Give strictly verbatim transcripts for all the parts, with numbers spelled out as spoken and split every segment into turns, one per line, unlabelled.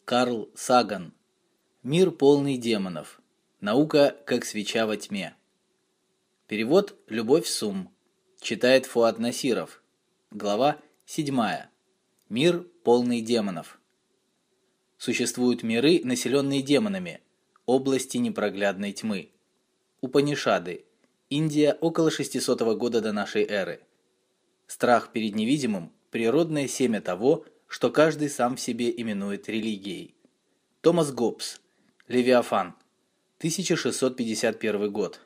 Карл Саган. Мир полный демонов. Наука как свеча во тьме. Перевод Любовь Сум. Читает Фуат Насиров. Глава седьмая. Мир полный демонов. Существуют миры, населенные демонами, области непроглядной тьмы. Упанишады. Индия около шестисотого года до нашей эры. Страх перед невидимым – природное семя того, что каждый сам в себе именует религией. Томас Гоббс. Левиафан. тысяча шестьсот пятьдесят первый год.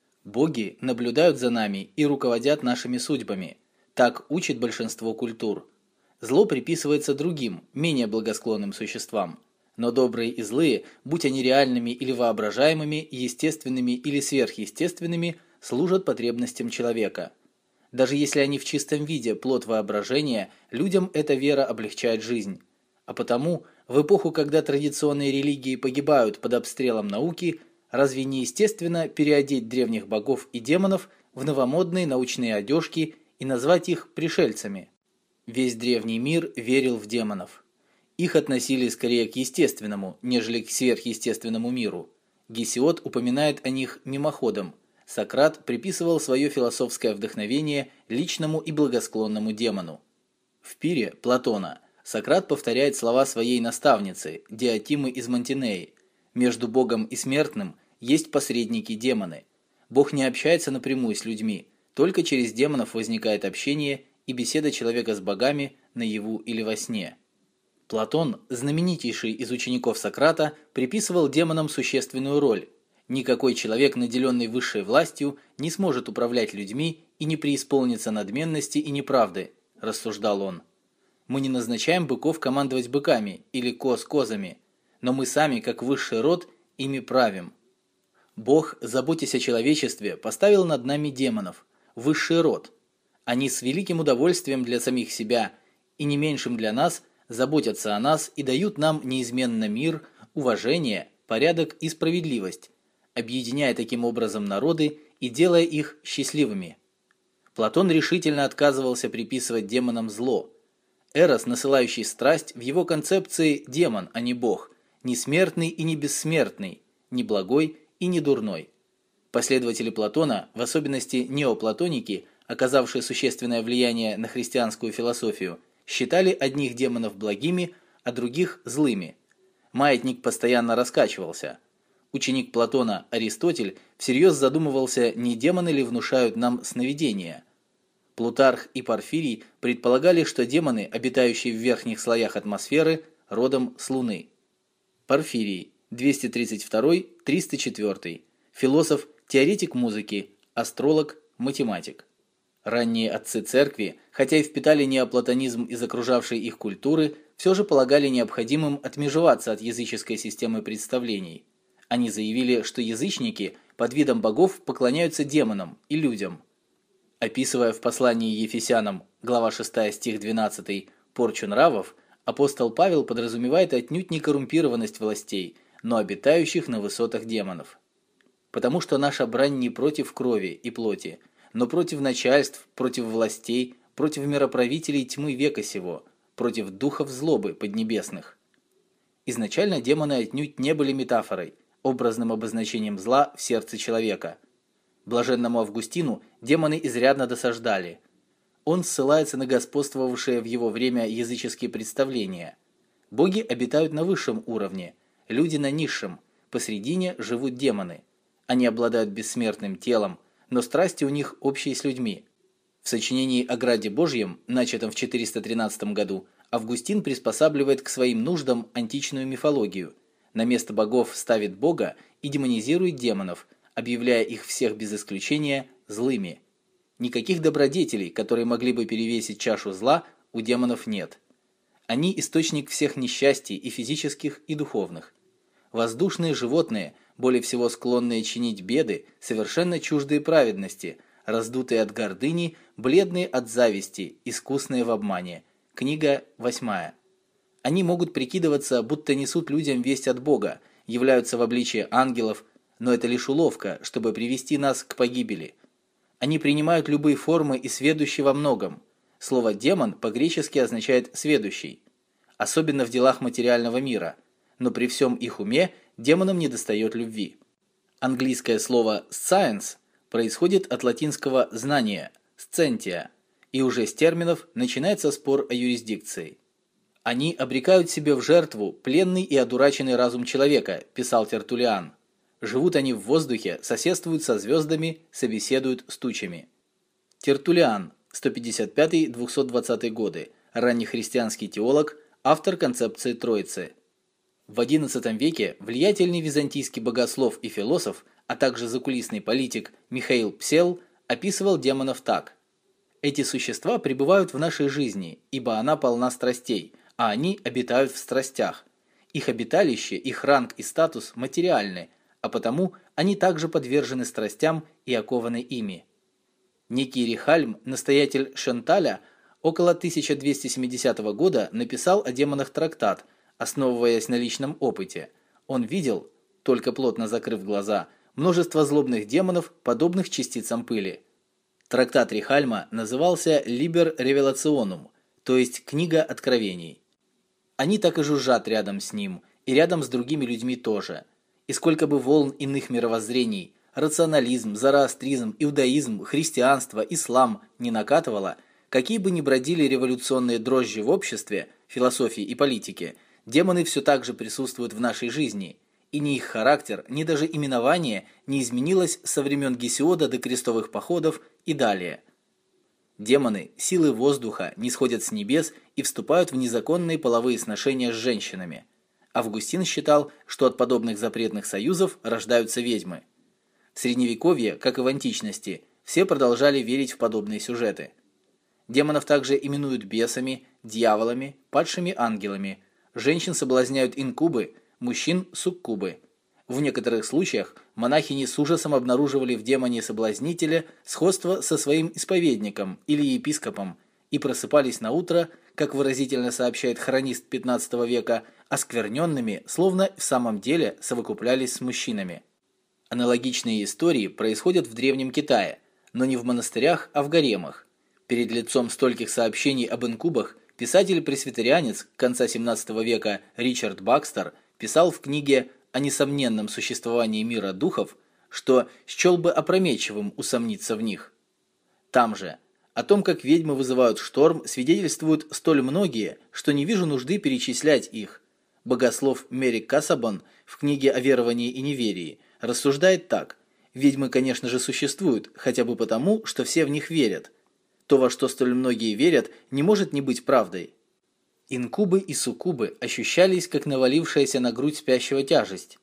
Боги наблюдают за нами и руководят нашими судьбами. Так учит большинство культур. Зло приписывается другим, менее благосклонным существам. Но добрые и злые, будь они реальными или воображаемыми, естественными или сверхъестественными, служат потребностям человека. Даже если они в чистом виде плод воображения, людям эта вера облегчает жизнь. А потому, в эпоху, когда традиционные религии погибают под обстрелом науки, разве не естественно переодеть древних богов и демонов в новомодные научные одежки и назвать их пришельцами? Весь древний мир верил в демонов. Их относили скорее к естественному, нежели к сверхъестественному миру. Гесиод упоминает о них мимоходом. Сократ приписывал свое философское вдохновение личному и благосклонному демону. В пире Платона Сократ повторяет слова своей наставницы, Диотимы из Мантинеи. Между Богом и смертным есть посредники-демоны. Бог не общается напрямую с людьми, только через демонов возникает общение и беседа человека с богами наяву или во сне. Платон, знаменитейший из учеников Сократа, приписывал демонам существенную роль. Никакой человек, наделенный высшей властью, не сможет управлять людьми и не преисполнится надменности и неправды, рассуждал он. Мы не назначаем быков командовать быками или коз козами, но мы сами, как высший род, ими правим. Бог, заботясь о человечестве, поставил над нами демонов, высший род. Они с великим удовольствием для самих себя и не меньшим для нас заботятся о нас и дают нам неизменно мир, уважение, порядок и справедливость, объединяя таким образом народы и делая их счастливыми. Платон решительно отказывался приписывать демонам зло. Эрос, насылающий страсть, в его концепции демон, а не бог, не смертный и не бессмертный, не благой и не дурной. Последователи Платона, в особенности неоплатоники, оказавшие существенное влияние на христианскую философию, считали одних демонов благими, а других злыми. Маятник постоянно раскачивался. Ученик Платона Аристотель всерьез задумывался, не демоны ли внушают нам сновидения. Плутарх и Порфирий предполагали, что демоны, обитающие в верхних слоях атмосферы, родом с Луны. Порфирий, двести тридцать второй — триста четвёртый, философ, теоретик музыки, астролог, математик. Ранние отцы церкви, хотя и впитали неоплатонизм из окружавшей их культуры, все же полагали необходимым отмежеваться от языческой системы представлений. Они заявили, что язычники под видом богов поклоняются демонам и людям. Описывая в послании Ефесянам, глава шестая, стих двенадцатый, порчу нравов, апостол Павел подразумевает отнюдь не коррумпированность властей, но обитающих на высотах демонов. Потому что наша брань не против крови и плоти, но против начальств, против властей, против мироправителей тьмы века сего, против духов злобы поднебесных. Изначально демоны отнюдь не были метафорой, образным обозначением зла в сердце человека. Блаженному Августину демоны изрядно досаждали. Он ссылается на господствовавшие в его время языческие представления. Боги обитают на высшем уровне, люди на низшем, посредине живут демоны. Они обладают бессмертным телом, но страсти у них общие с людьми. В сочинении о Граде Божьем, начатом в четыреста тринадцатом году, Августин приспосабливает к своим нуждам античную мифологию. На место богов ставит Бога и демонизирует демонов, объявляя их всех без исключения злыми. Никаких добродетелей, которые могли бы перевесить чашу зла, у демонов нет. Они источник всех несчастий и физических, и духовных. Воздушные животные, более всего склонные чинить беды, совершенно чуждые праведности, раздутые от гордыни, бледные от зависти, искусные в обмане. Книга восьмая. Они могут прикидываться, будто несут людям весть от Бога, являются в обличии ангелов, но это лишь уловка, чтобы привести нас к погибели. Они принимают любые формы и сведущи во многом. Слово «демон» по-гречески означает «сведущий». Особенно в делах материального мира. но при всем их уме демонам недостает любви. Английское слово science происходит от латинского знание scientia, и уже с терминов начинается спор о юрисдикции. Они обрекают себе в жертву пленный и одураченный разум человека, писал Тертуллиан. Живут они в воздухе, соседствуют со звездами, собеседуют с тучами. Тертуллиан, сто пятьдесят пятый — двести двадцатый годы, раннехристианский теолог, автор концепции Троицы. В одиннадцатом веке влиятельный византийский богослов и философ, а также закулисный политик Михаил Псел описывал демонов так: «Эти существа пребывают в нашей жизни, ибо она полна страстей, а они обитают в страстях. Их обиталище, их ранг и статус материальны, а потому они также подвержены страстям и окованы ими». Некий Рихальм, настоятель Шенталя, около тысяча двести семидесятого года написал о демонах трактат, основываясь на личном опыте. Он видел, только плотно закрыв глаза, множество злобных демонов, подобных частицам пыли. Трактат Рихальма назывался «Liber Revelationum», то есть «Книга откровений». Они так и жужжат рядом с ним, и рядом с другими людьми тоже. И сколько бы волн иных мировоззрений, рационализм, зороастризм, иудаизм, христианство, ислам не накатывало, какие бы ни бродили революционные дрожжи в обществе, философии и политике, демоны все так же присутствуют в нашей жизни, и ни их характер, ни даже именование не изменилось со времен Гесиода до крестовых походов и далее. Демоны, силы воздуха, нисходят с небес и вступают в незаконные половые сношения с женщинами. Августин считал, что от подобных запретных союзов рождаются ведьмы. В Средневековье, как и в античности, все продолжали верить в подобные сюжеты. Демонов также именуют бесами, дьяволами, падшими ангелами. Женщин соблазняют инкубы, мужчин – суккубы. В некоторых случаях монахини с ужасом обнаруживали в демоне-соблазнителе сходство со своим исповедником или епископом и просыпались на утро, как выразительно сообщает хронист пятнадцатого века, оскверненными, словно в самом деле совокуплялись с мужчинами. Аналогичные истории происходят в Древнем Китае, но не в монастырях, а в гаремах. Перед лицом стольких сообщений об инкубах писатель-пресвитерианец конца семнадцатого века Ричард Бакстер писал в книге о несомненном существовании мира духов, что счел бы опрометчивым усомниться в них. Там же о том, как ведьмы вызывают шторм, свидетельствуют столь многие, что не вижу нужды перечислять их. Богослов Мерик Кассабон в книге о веровании и неверии рассуждает так: ведьмы, конечно же, существуют, хотя бы потому, что все в них верят. То, во что столь многие верят, не может не быть правдой. Инкубы и суккубы ощущались, как навалившаяся на грудь спящего тяжесть.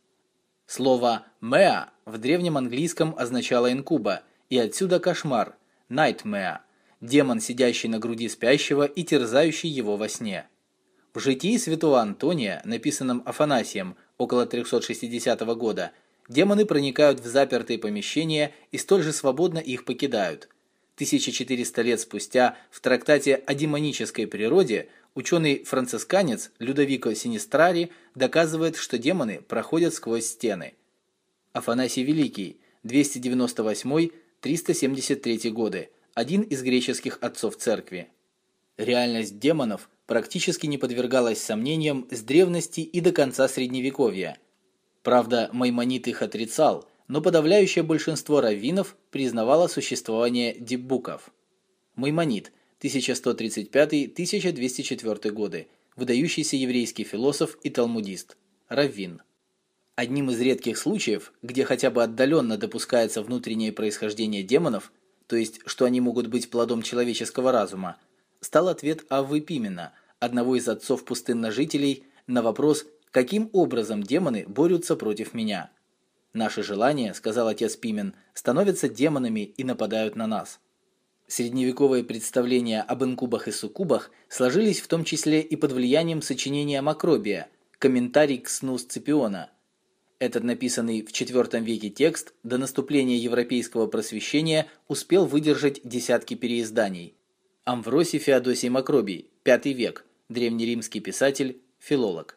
Слово «mea» в древнем английском означало инкуба, и отсюда кошмар – nightmare, демон, сидящий на груди спящего и терзающий его во сне. В житии святого Антония, написанном Афанасием около триста шестидесятого года, демоны проникают в запертые помещения и столь же свободно их покидают. тысяча четыреста лет спустя в трактате о демонической природе ученый-францисканец Людовико Синистрари доказывает, что демоны проходят сквозь стены. Афанасий Великий, двести девяносто восьмой — триста семьдесят третий годы, один из греческих отцов церкви. Реальность демонов практически не подвергалась сомнениям с древности и до конца Средневековья. Правда, Маймонид их отрицал, но подавляющее большинство раввинов признавало существование диббуков. Маймонид, тысяча сто тридцать пятый — тысяча двести четвёртый годы, выдающийся еврейский философ и талмудист, раввин. Одним из редких случаев, где хотя бы отдаленно допускается внутреннее происхождение демонов, то есть, что они могут быть плодом человеческого разума, стал ответ Аввы Пимена, одного из отцов пустынножителей, на вопрос, каким образом демоны борются против меня. «Наши желания, — сказал отец Пимен, — становятся демонами и нападают на нас». Средневековые представления об инкубах и суккубах сложились в том числе и под влиянием сочинения Макробия «Комментарий к сну Сципиона». Этот написанный в четвёртом веке текст до наступления европейского просвещения успел выдержать десятки переизданий. Амвросий Феодосий Макробий, пятый век, древнеримский писатель, филолог.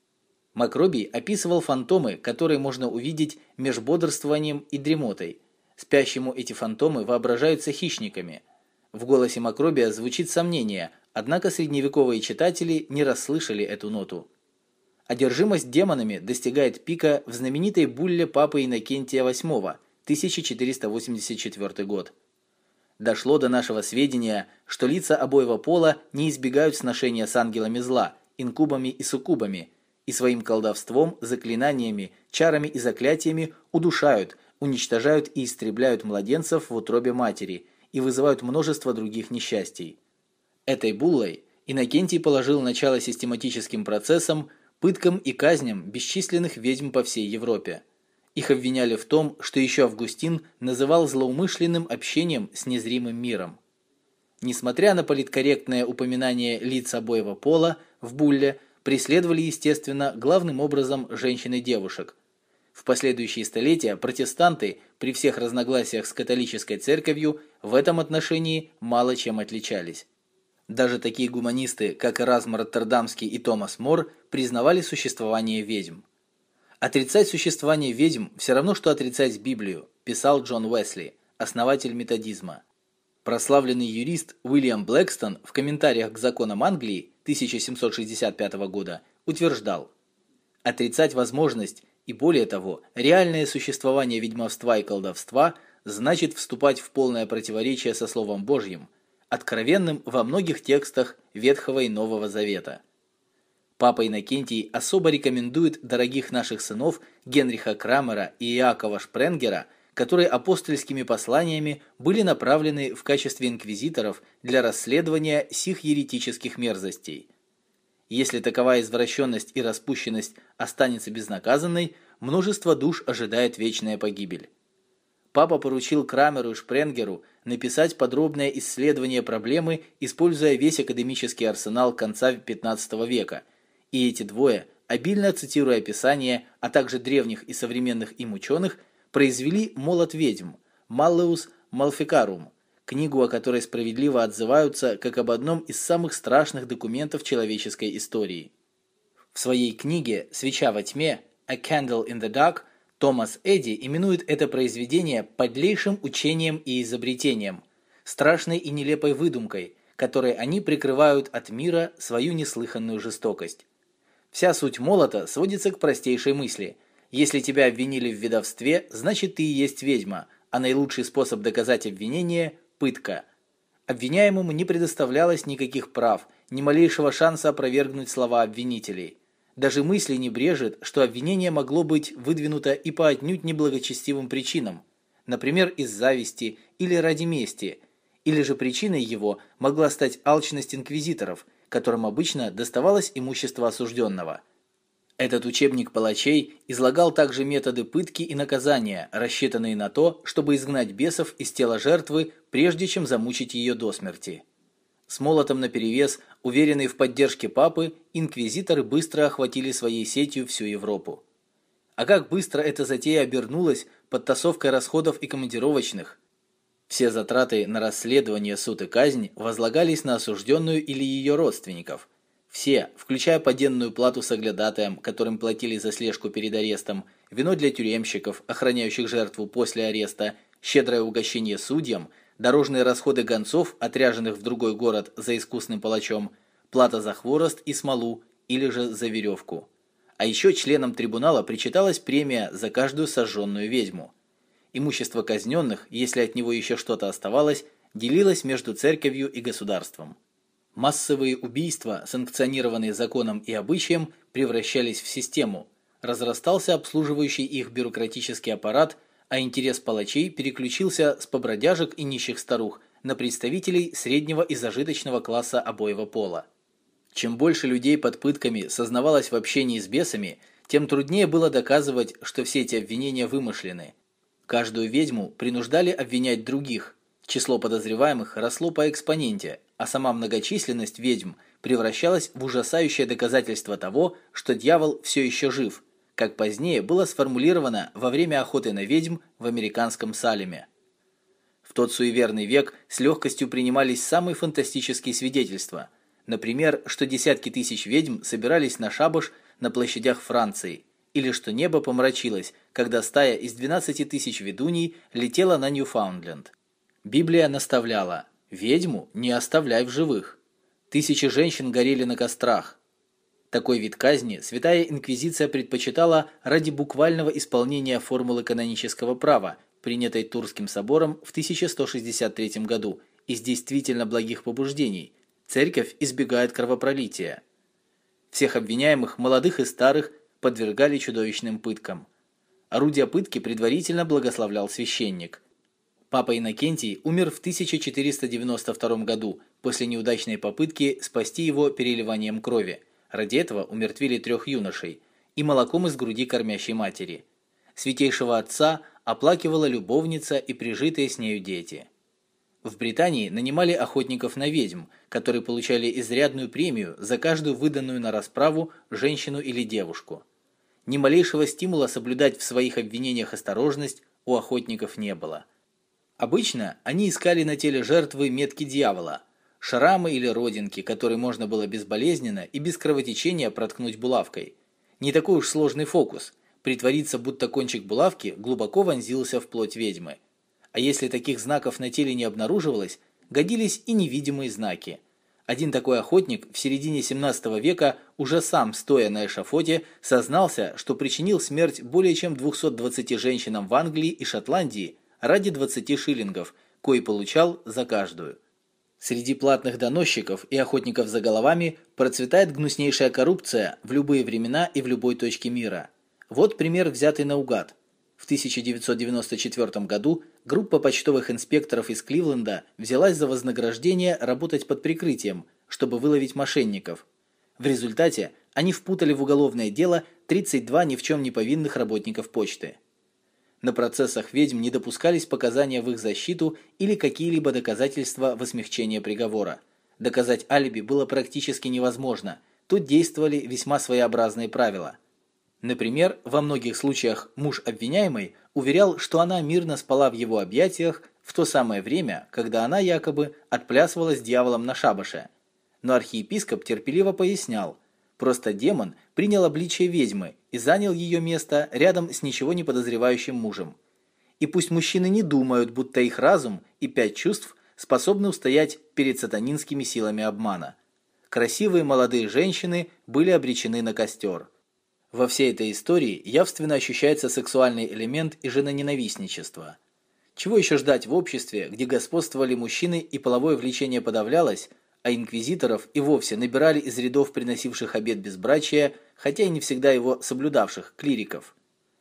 Макробий описывал фантомы, которые можно увидеть меж бодрствованием и дремотой. Спящему эти фантомы воображаются хищниками. В голосе Макробия звучит сомнение, однако средневековые читатели не расслышали эту ноту. Одержимость демонами достигает пика в знаменитой булле папы Иннокентия восьмого, тысяча четыреста восемьдесят четвёртый год. Дошло до нашего сведения, что лица обоего пола не избегают сношения с ангелами зла, инкубами и суккубами, и своим колдовством, заклинаниями, чарами и заклятиями удушают, уничтожают и истребляют младенцев в утробе матери и вызывают множество других несчастий. Этой буллой Иннокентий положил начало систематическим процессам, пыткам и казням бесчисленных ведьм по всей Европе. Их обвиняли в том, что еще Августин называл злоумышленным общением с незримым миром. Несмотря на политкорректное упоминание лиц обоего пола в булле, преследовали, естественно, главным образом женщин и девушек. В последующие столетия протестанты, при всех разногласиях с католической церковью, в этом отношении мало чем отличались. Даже такие гуманисты, как Эразм Роттердамский и Томас Мор, признавали существование ведьм. «Отрицать существование ведьм все равно, что отрицать Библию», писал Джон Уэсли, основатель методизма. Прославленный юрист Уильям Блэкстон в комментариях к законам Англии тысяча семьсот шестьдесят пятого года утверждал: «Отрицать возможность и, более того, реальное существование ведьмовства и колдовства значит вступать в полное противоречие со Словом Божьим, откровенным во многих текстах Ветхого и Нового Завета». Папа Иннокентий особо рекомендует дорогих наших сынов Генриха Крамера и Иакова Шпренгера, которые апостольскими посланиями были направлены в качестве инквизиторов для расследования сих еретических мерзостей. Если таковая извращенность и распущенность останется безнаказанной, множество душ ожидает вечная погибель. Папа поручил Крамеру и Шпренгеру написать подробное исследование проблемы, используя весь академический арсенал конца пятнадцатого века, и эти двое, обильно цитируя Писание, а также древних и современных им ученых, произвели «Молот ведьм» Malleus Maleficarum, книгу, о которой справедливо отзываются как об одном из самых страшных документов человеческой истории. В своей книге «Свеча во тьме» A Candle in the Dark Томас Эдди именует это произведение подлейшим учением и изобретением, страшной и нелепой выдумкой, которой они прикрывают от мира свою неслыханную жестокость. Вся суть молота сводится к простейшей мысли: если тебя обвинили в ведовстве, значит ты и есть ведьма, а наилучший способ доказать обвинение – пытка. Обвиняемому не предоставлялось никаких прав, ни малейшего шанса опровергнуть слова обвинителей. Даже мысли не брежет, что обвинение могло быть выдвинуто и по отнюдь неблагочестивым причинам, например, из зависти или ради мести, или же причиной его могла стать алчность инквизиторов, которым обычно доставалось имущество осужденного. Этот учебник палачей излагал также методы пытки и наказания, рассчитанные на то, чтобы изгнать бесов из тела жертвы, прежде чем замучить ее до смерти. С молотом наперевес, уверенные в поддержке папы, инквизиторы быстро охватили своей сетью всю Европу. А как быстро эта затея обернулась подтасовкой расходов и командировочных. Все затраты на расследование, суд и казнь возлагались на осужденную или ее родственников. Все, включая поденную плату соглядатаям, которым платили за слежку перед арестом, вино для тюремщиков, охраняющих жертву после ареста, щедрое угощение судьям, дорожные расходы гонцов, отряженных в другой город за искусным палачом, плата за хворост и смолу или же за веревку. А еще членам трибунала причиталась премия за каждую сожженную ведьму. Имущество казненных, если от него еще что-то оставалось, делилось между церковью и государством. Массовые убийства, санкционированные законом и обычаем, превращались в систему, разрастался обслуживающий их бюрократический аппарат, а интерес палачей переключился с побродяжек и нищих старух на представителей среднего и зажиточного класса обоего пола. Чем больше людей под пытками сознавалось в общении с бесами, тем труднее было доказывать, что все эти обвинения вымышлены. Каждую ведьму принуждали обвинять других, число подозреваемых росло по экспоненте, а сама многочисленность ведьм превращалась в ужасающее доказательство того, что дьявол все еще жив, как позднее было сформулировано во время охоты на ведьм в американском Салеме. В тот суеверный век с легкостью принимались самые фантастические свидетельства, например, что десятки тысяч ведьм собирались на шабаш на площадях Франции, или что небо помрачилось, когда стая из двенадцати тысяч ведуней летела на Ньюфаундленд. Библия наставляла: «Ведьму не оставляй в живых». Тысячи женщин горели на кострах. Такой вид казни Святая Инквизиция предпочитала ради буквального исполнения формулы канонического права, принятой Турским собором в тысяча сто шестьдесят третьем году, из действительно благих побуждений. Церковь избегает кровопролития. Всех обвиняемых, молодых и старых, подвергали чудовищным пыткам. Орудия пытки предварительно благословлял священник. Папа Иннокентий умер в тысяча четыреста девяносто втором году после неудачной попытки спасти его переливанием крови. Ради этого умертвили трех юношей и молоком из груди кормящей матери. Святейшего отца оплакивала любовница и прижитые с нею дети. В Британии нанимали охотников на ведьм, которые получали изрядную премию за каждую выданную на расправу женщину или девушку. Ни малейшего стимула соблюдать в своих обвинениях осторожность у охотников не было. Обычно они искали на теле жертвы метки дьявола, шрамы или родинки, которые можно было безболезненно и без кровотечения проткнуть булавкой. Не такой уж сложный фокус – притвориться, будто кончик булавки глубоко вонзился в плоть ведьмы. А если таких знаков на теле не обнаруживалось, годились и невидимые знаки. Один такой охотник в середине семнадцатого века уже сам, стоя на эшафоте, сознался, что причинил смерть более чем двумстам двадцати женщинам в Англии и Шотландии ради двадцати шиллингов, кои получал за каждую. Среди платных доносчиков и охотников за головами процветает гнуснейшая коррупция в любые времена и в любой точке мира. Вот пример, взятый наугад. В тысяча девятьсот девяносто четвёртом году группа почтовых инспекторов из Кливленда взялась за вознаграждение работать под прикрытием, чтобы выловить мошенников. В результате они впутали в уголовное дело тридцать два ни в чем не повинных работников почты. На процессах ведьм не допускались показания в их защиту или какие-либо доказательства в смягчение приговора. Доказать алиби было практически невозможно, тут действовали весьма своеобразные правила. Например, во многих случаях муж обвиняемой уверял, что она мирно спала в его объятиях в то самое время, когда она якобы отплясывала с дьяволом на шабаше. Но архиепископ терпеливо пояснял, просто демон принял обличие ведьмы и занял ее место рядом с ничего не подозревающим мужем. И пусть мужчины не думают, будто их разум и пять чувств способны устоять перед сатанинскими силами обмана. Красивые молодые женщины были обречены на костер. Во всей этой истории явственно ощущается сексуальный элемент и женоненавистничество. Чего еще ждать в обществе, где господствовали мужчины и половое влечение подавлялось, а инквизиторов и вовсе набирали из рядов приносивших обет безбрачия, хотя и не всегда его соблюдавших, клириков.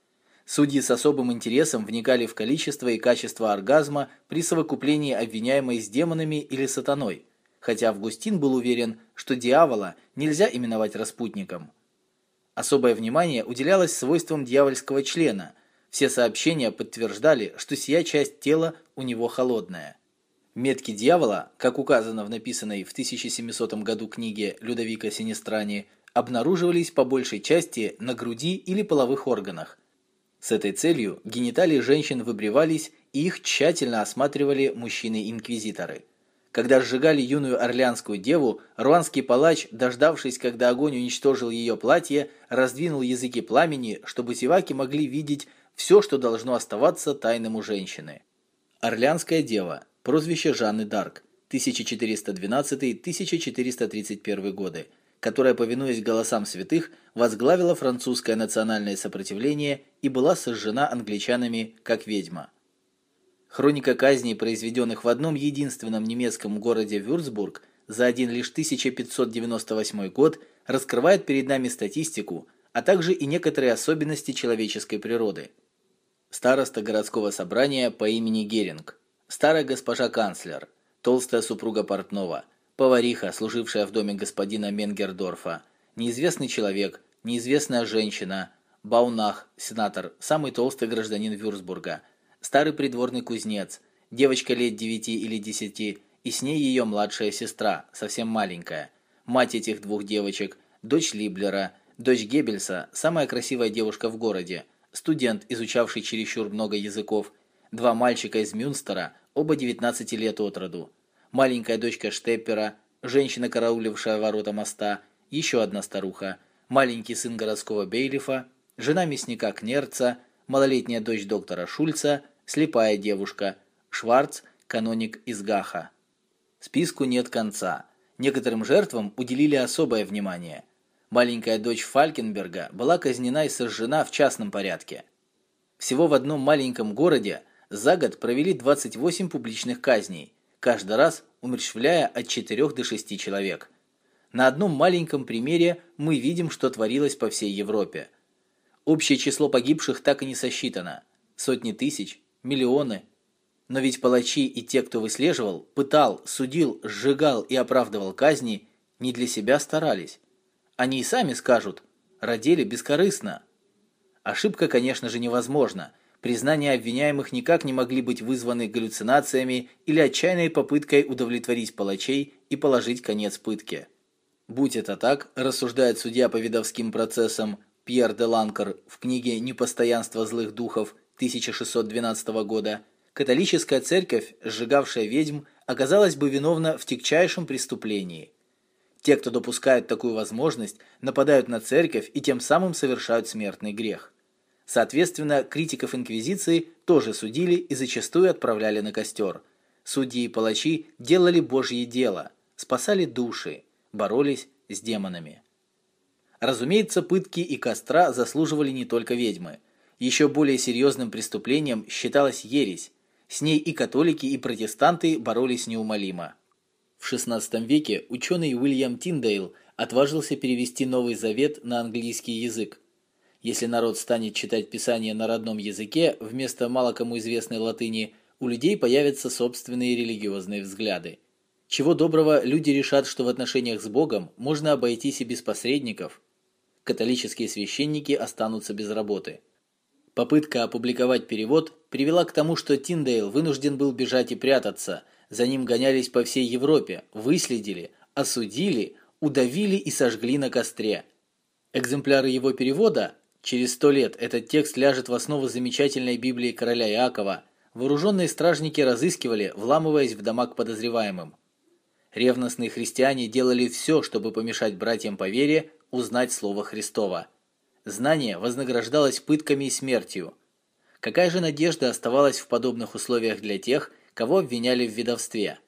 Судьи с особым интересом вникали в количество и качество оргазма при совокуплении обвиняемой с демонами или сатаной, хотя Августин был уверен, что дьявола нельзя именовать распутником. Особое внимание уделялось свойствам дьявольского члена. Все сообщения подтверждали, что сия часть тела у него холодная. Метки дьявола, как указано в написанной в тысяча семисотом году книге Людовико Синистрани, обнаруживались по большей части на груди или половых органах. С этой целью гениталии женщин выбривались и их тщательно осматривали мужчины-инквизиторы. Когда сжигали юную орлеанскую деву, руанский палач, дождавшись, когда огонь уничтожил ее платье, раздвинул языки пламени, чтобы зеваки могли видеть все, что должно оставаться тайным у женщины. Орлеанская дева, прозвище Жанны д'Арк, тысяча четыреста двенадцатый — тысяча четыреста тридцать первый годы, которая, повинуясь голосам святых, возглавила французское национальное сопротивление и была сожжена англичанами как ведьма. Хроника казней, произведенных в одном единственном немецком городе Вюрцбург за один лишь тысяча пятьсот девяносто восьмой год, раскрывает перед нами статистику, а также и некоторые особенности человеческой природы. Староста городского собрания по имени Геринг, старая госпожа канцлер, толстая супруга портного, повариха, служившая в доме господина Менгердорфа, неизвестный человек, неизвестная женщина, Баунах, сенатор, самый толстый гражданин Вюрцбурга, старый придворный кузнец, девочка лет девяти или десяти, и с ней ее младшая сестра, совсем маленькая, мать этих двух девочек, дочь Либлера, дочь Геббельса, самая красивая девушка в городе, студент, изучавший чересчур много языков, два мальчика из Мюнстера, оба девятнадцати лет от роду, маленькая дочка Штеппера, женщина, караулившая ворота моста, еще одна старуха, маленький сын городского бейлифа, жена мясника Кнерца, малолетняя дочь доктора Шульца, слепая девушка, Шварц, каноник из Гаха. Списку нет конца. Некоторым жертвам уделили особое внимание. Маленькая дочь Фалькенберга была казнена и сожжена в частном порядке. Всего в одном маленьком городе за год провели двадцать восемь публичных казней, каждый раз умерщвляя от четырёх до шести человек. На одном маленьком примере мы видим, что творилось по всей Европе. Общее число погибших так и не сосчитано. Сотни тысяч, миллионы. Но ведь палачи и те, кто выслеживал, пытал, судил, сжигал и оправдывал казни, не для себя старались. Они и сами скажут, родили бескорыстно. Ошибка, конечно же, невозможна. Признания обвиняемых никак не могли быть вызваны галлюцинациями или отчаянной попыткой удовлетворить палачей и положить конец пытке. Будь это так, рассуждает судья по видовским процессам Пьер де Ланкар в книге «Непостоянство злых духов» тысяча шестьсот двенадцатого года, католическая церковь, сжигавшая ведьм, оказалась бы виновна в тягчайшем преступлении. Те, кто допускают такую возможность, нападают на церковь и тем самым совершают смертный грех. Соответственно, критиков инквизиции тоже судили и зачастую отправляли на костер. Судьи и палачи делали Божье дело, спасали души, боролись с демонами. Разумеется, пытки и костра заслуживали не только ведьмы. Еще более серьезным преступлением считалась ересь. С ней и католики, и протестанты боролись неумолимо. В шестнадцатом веке ученый Уильям Тиндейл отважился перевести Новый Завет на английский язык. Если народ станет читать Писание на родном языке, вместо мало кому известной латыни, у людей появятся собственные религиозные взгляды. Чего доброго, люди решат, что в отношениях с Богом можно обойтись и без посредников. Католические священники останутся без работы. Попытка опубликовать перевод привела к тому, что Тиндейл вынужден был бежать и прятаться. За ним гонялись по всей Европе, выследили, осудили, удавили и сожгли на костре. Экземпляры его перевода, через сто лет этот текст ляжет в основу замечательной Библии короля Иакова, вооруженные стражники разыскивали, вламываясь в дома к подозреваемым. Ревностные христиане делали все, чтобы помешать братьям по вере узнать слово Христово. Знание вознаграждалось пытками и смертью. Какая же надежда оставалась в подобных условиях для тех, кого обвиняли в ведовстве?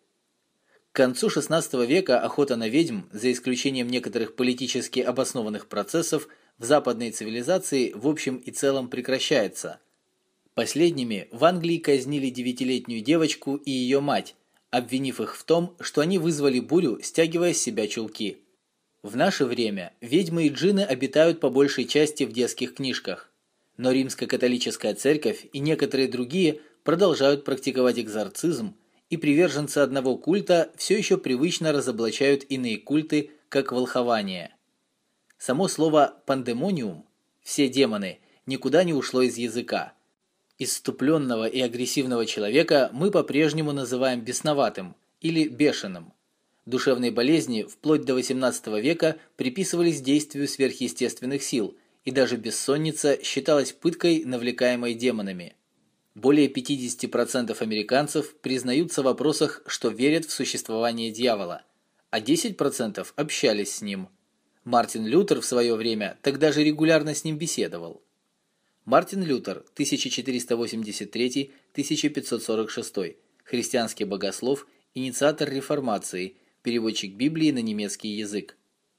К концу шестнадцатого века охота на ведьм, за исключением некоторых политически обоснованных процессов, в западной цивилизации в общем и целом прекращается. Последними в Англии казнили девятилетнюю девочку и ее мать, обвинив их в том, что они вызвали бурю, стягивая с себя чулки. В наше время ведьмы и джинны обитают по большей части в детских книжках, но римско-католическая церковь и некоторые другие продолжают практиковать экзорцизм, и приверженцы одного культа все еще привычно разоблачают иные культы, как волхование. Само слово «пандемониум» – все демоны – никуда не ушло из языка. Исступленного и агрессивного человека мы по-прежнему называем бесноватым или бешеным. Душевные болезни вплоть до восемнадцатого века приписывались действию сверхъестественных сил, и даже бессонница считалась пыткой, навлекаемой демонами. Более пятьдесят процентов американцев признаются в вопросах, что верят в существование дьявола, а десять процентов общались с ним. Мартин Лютер в свое время тогда же регулярно с ним беседовал. Мартин Лютер, тысяча четыреста восемьдесят третий — тысяча пятьсот сорок шестой, христианский богослов, инициатор реформации, переводчик Библии на немецкий язык.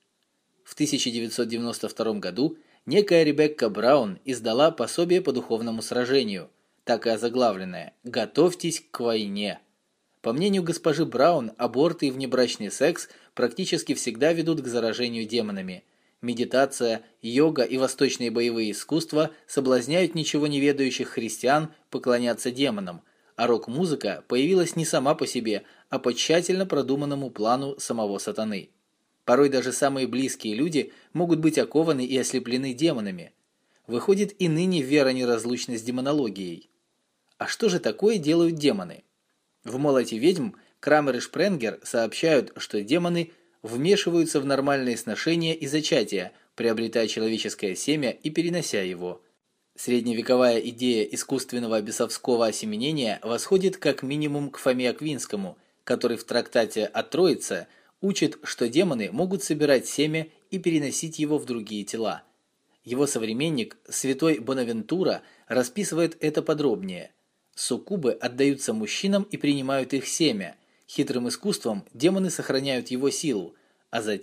В тысяча девятьсот девяносто втором году некая Ребекка Браун издала пособие по духовному сражению, так и озаглавленное «Готовьтесь к войне». По мнению госпожи Браун, аборты и внебрачный секс практически всегда ведут к заражению демонами. Медитация, йога и восточные боевые искусства соблазняют ничего не ведающих христиан поклоняться демонам, а рок-музыка появилась не сама по себе, а по тщательно продуманному плану самого сатаны. Порой даже самые близкие люди могут быть окованы и ослеплены демонами. Выходит, и ныне вера неразлучна с демонологией. А что же такое делают демоны? В «Молоте ведьм» Крамер и Шпренгер сообщают, что демоны вмешиваются в нормальные сношения и зачатия, приобретая человеческое семя и перенося его. Средневековая идея искусственного бесовского осеменения восходит как минимум к Фоме Аквинскому, который в трактате «О Троице» учит, что демоны могут собирать семя и переносить его в другие тела. Его современник, святой Бонавентура, расписывает это подробнее. Суккубы отдаются мужчинам и принимают их семя. Хитрым искусством демоны сохраняют его силу, а затем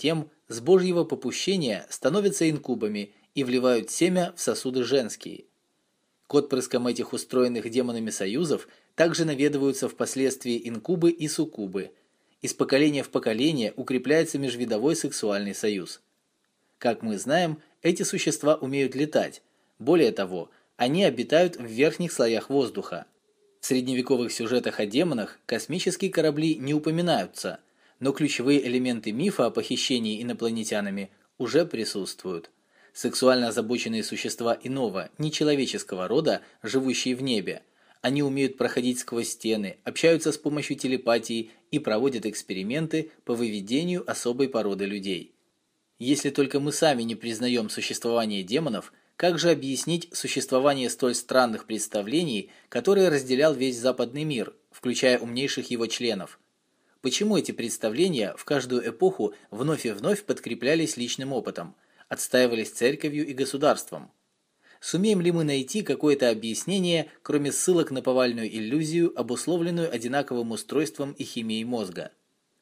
с Божьего попущения становятся инкубами и вливают семя в сосуды женские. К отпрыскам этих устроенных демонами союзов также наведываются впоследствии инкубы и суккубы. Из поколения в поколение укрепляется межвидовой сексуальный союз. Как мы знаем, эти существа умеют летать. Более того, они обитают в верхних слоях воздуха. В средневековых сюжетах о демонах космические корабли не упоминаются, но ключевые элементы мифа о похищении инопланетянами уже присутствуют. Сексуально озабоченные существа иного, нечеловеческого рода, живущие в небе. Они умеют проходить сквозь стены, общаются с помощью телепатии и проводят эксперименты по выведению особой породы людей. Если только мы сами не признаем существование демонов, как же объяснить существование столь странных представлений, которые разделял весь западный мир, включая умнейших его членов? Почему эти представления в каждую эпоху вновь и вновь подкреплялись личным опытом, отстаивались церковью и государством? Сумеем ли мы найти какое-то объяснение, кроме ссылок на повальную иллюзию, обусловленную одинаковым устройством и химией мозга?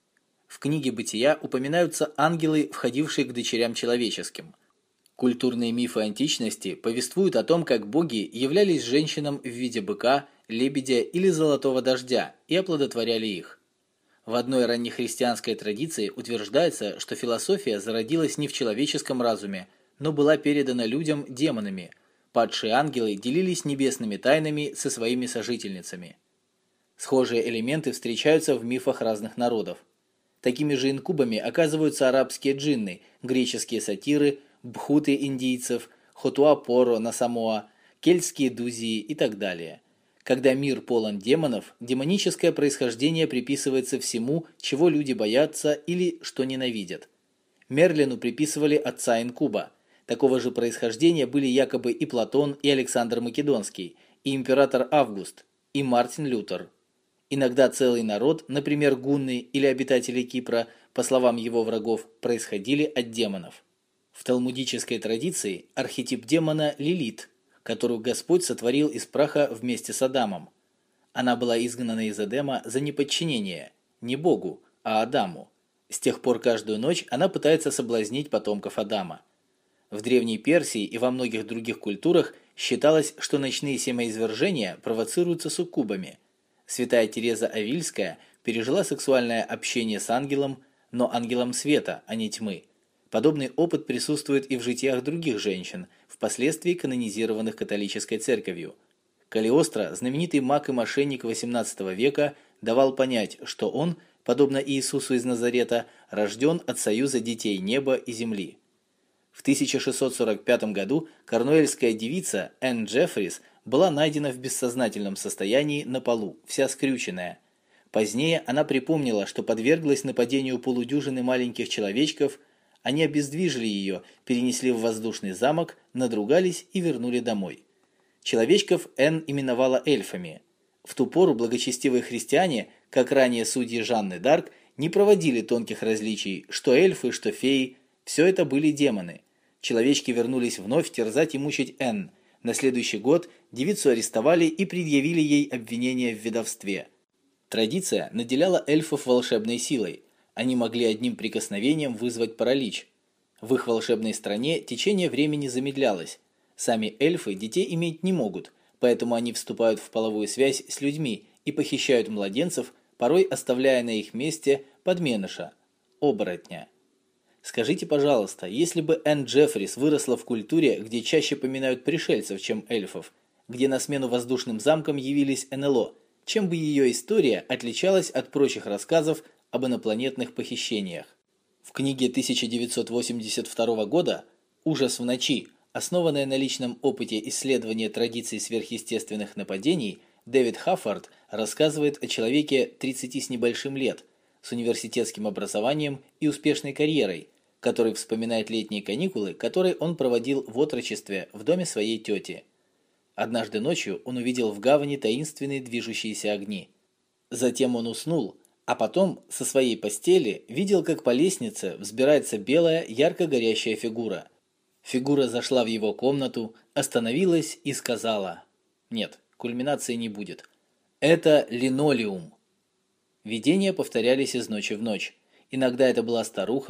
В книге «Бытия» упоминаются ангелы, входившие к дочерям человеческим. Культурные мифы античности повествуют о том, как боги являлись женщинам в виде быка, лебедя или золотого дождя и оплодотворяли их. В одной раннехристианской традиции утверждается, что философия зародилась не в человеческом разуме, но была передана людям демонами. Падшие ангелы делились небесными тайнами со своими сожительницами. Схожие элементы встречаются в мифах разных народов. Такими же инкубами оказываются арабские джинны, греческие сатиры, бхуты индийцев, хотуапоро на Самоа, кельтские дузии и так далее. Когда мир полон демонов, демоническое происхождение приписывается всему, чего люди боятся или что ненавидят. Мерлину приписывали отца инкуба. Такого же происхождения были якобы и Платон, и Александр Македонский, и император Август, и Мартин Лютер. Иногда целый народ, например, гунны или обитатели Кипра, по словам его врагов, происходили от демонов. В талмудической традиции архетип демона – Лилит, которую Господь сотворил из праха вместе с Адамом. Она была изгнана из Эдема за неподчинение, не Богу, а Адаму. С тех пор каждую ночь она пытается соблазнить потомков Адама. В Древней Персии и во многих других культурах считалось, что ночные семяизвержения провоцируются суккубами. Святая Тереза Авильская пережила сексуальное общение с ангелом, но ангелом света, а не тьмы. Подобный опыт присутствует и в житиях других женщин, впоследствии канонизированных католической церковью. Калиостро, знаменитый маг и мошенник восемнадцатого века, давал понять, что он, подобно Иисусу из Назарета, рожден от союза детей неба и земли. В тысяча шестьсот сорок пятом году корнуэльская девица Энн Джеффрис была найдена в бессознательном состоянии на полу, вся скрюченная. Позднее она припомнила, что подверглась нападению полудюжины маленьких человечков. Они обездвижили ее, перенесли в воздушный замок, надругались и вернули домой. Человечков Энн именовала эльфами. В ту пору благочестивые христиане, как ранее судьи Жанны д'Арк, не проводили тонких различий, что эльфы, что феи, все это были демоны. Человечки вернулись вновь терзать и мучить Энн. На следующий год девицу арестовали и предъявили ей обвинение в ведовстве. Традиция наделяла эльфов волшебной силой. Они могли одним прикосновением вызвать паралич. В их волшебной стране течение времени замедлялось. Сами эльфы детей иметь не могут, поэтому они вступают в половую связь с людьми и похищают младенцев, порой оставляя на их месте подменыша – оборотня. Скажите, пожалуйста, если бы Энн Джеффрис выросла в культуре, где чаще поминают пришельцев, чем эльфов, где на смену воздушным замкам явились эн эл о, чем бы ее история отличалась от прочих рассказов об инопланетных похищениях? В книге тысяча девятьсот восемьдесят второго года «Ужас в ночи», основанная на личном опыте исследования традиций сверхъестественных нападений, Дэвид Хаффорд рассказывает о человеке тридцати с небольшим лет, с университетским образованием и успешной карьерой, который вспоминает летние каникулы, которые он проводил в отрочестве в доме своей тети. Однажды ночью он увидел в гавани таинственные движущиеся огни. Затем он уснул, а потом со своей постели видел, как по лестнице взбирается белая, ярко горящая фигура. Фигура зашла в его комнату, остановилась и сказала: «Нет, кульминации не будет. Это линолеум». Видения повторялись из ночи в ночь. Иногда это была старуха,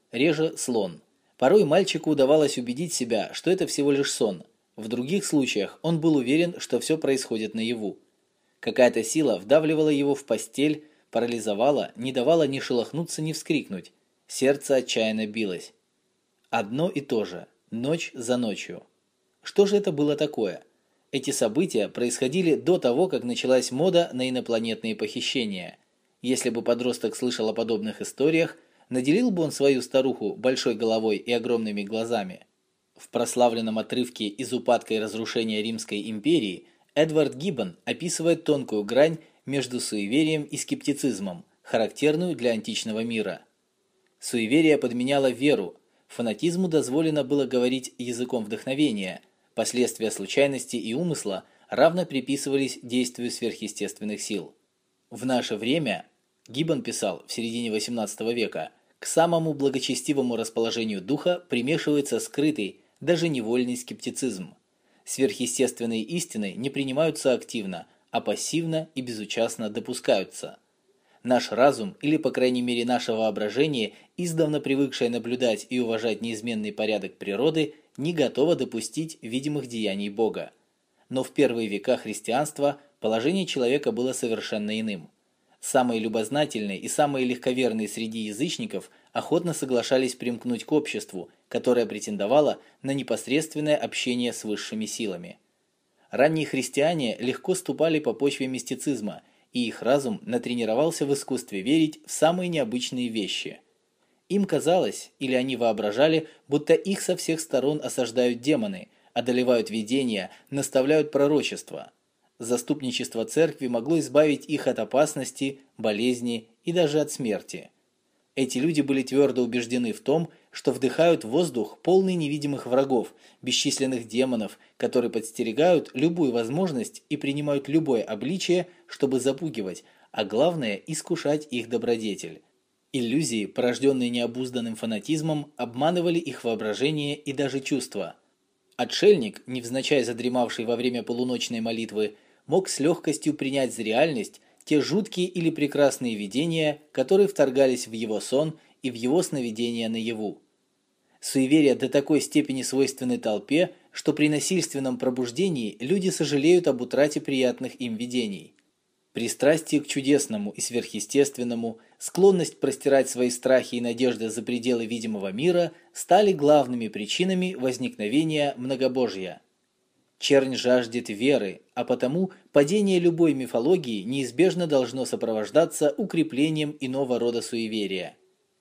реже слон. Порой мальчику удавалось убедить себя, что это всего лишь сон. В других случаях он был уверен, что все происходит наяву. Какая-то сила вдавливала его в постель, парализовала, не давала ни шелохнуться, ни вскрикнуть. Сердце отчаянно билось. Одно и то же, ночь за ночью. Что же это было такое? Эти события происходили до того, как началась мода на инопланетные похищения. Если бы подросток слышал о подобных историях, наделил бы он свою старуху большой головой и огромными глазами. В прославленном отрывке из «Упадка и разрушения Римской империи» Эдвард Гиббон описывает тонкую грань между суеверием и скептицизмом, характерную для античного мира. Суеверие подменяло веру, фанатизму дозволено было говорить языком вдохновения, последствия случайности и умысла равно приписывались действию сверхъестественных сил. В наше время, Гиббон писал в середине восемнадцатого века, к самому благочестивому расположению духа примешивается скрытый, даже невольный скептицизм. Сверхъестественные истины не принимаются активно, а пассивно и безучастно допускаются. Наш разум, или по крайней мере наше воображение, издавна привыкшее наблюдать и уважать неизменный порядок природы, не готово допустить видимых деяний Бога. Но в первые века христианства положение человека было совершенно иным. Самые любознательные и самые легковерные среди язычников охотно соглашались примкнуть к обществу, которое претендовало на непосредственное общение с высшими силами. Ранние христиане легко ступали по почве мистицизма, и их разум натренировался в искусстве верить в самые необычные вещи. Им казалось, или они воображали, будто их со всех сторон осаждают демоны, одолевают видения, наставляют пророчества. Заступничество церкви могло избавить их от опасности, болезни и даже от смерти. Эти люди были твердо убеждены в том, что вдыхают воздух, полный невидимых врагов, бесчисленных демонов, которые подстерегают любую возможность и принимают любое обличие, чтобы запугивать, а главное – искушать их добродетель. Иллюзии, порожденные необузданным фанатизмом, обманывали их воображение и даже чувства. Отшельник, невзначай задремавший во время полуночной молитвы, мог с легкостью принять за реальность те жуткие или прекрасные видения, которые вторгались в его сон и в его сновидения наяву. Суеверия до такой степени свойственны толпе, что при насильственном пробуждении люди сожалеют об утрате приятных им видений. Пристрастие к чудесному и сверхъестественному, склонность простирать свои страхи и надежды за пределы видимого мира стали главными причинами возникновения многобожья. Чернь жаждет веры, а потому падение любой мифологии неизбежно должно сопровождаться укреплением иного рода суеверия.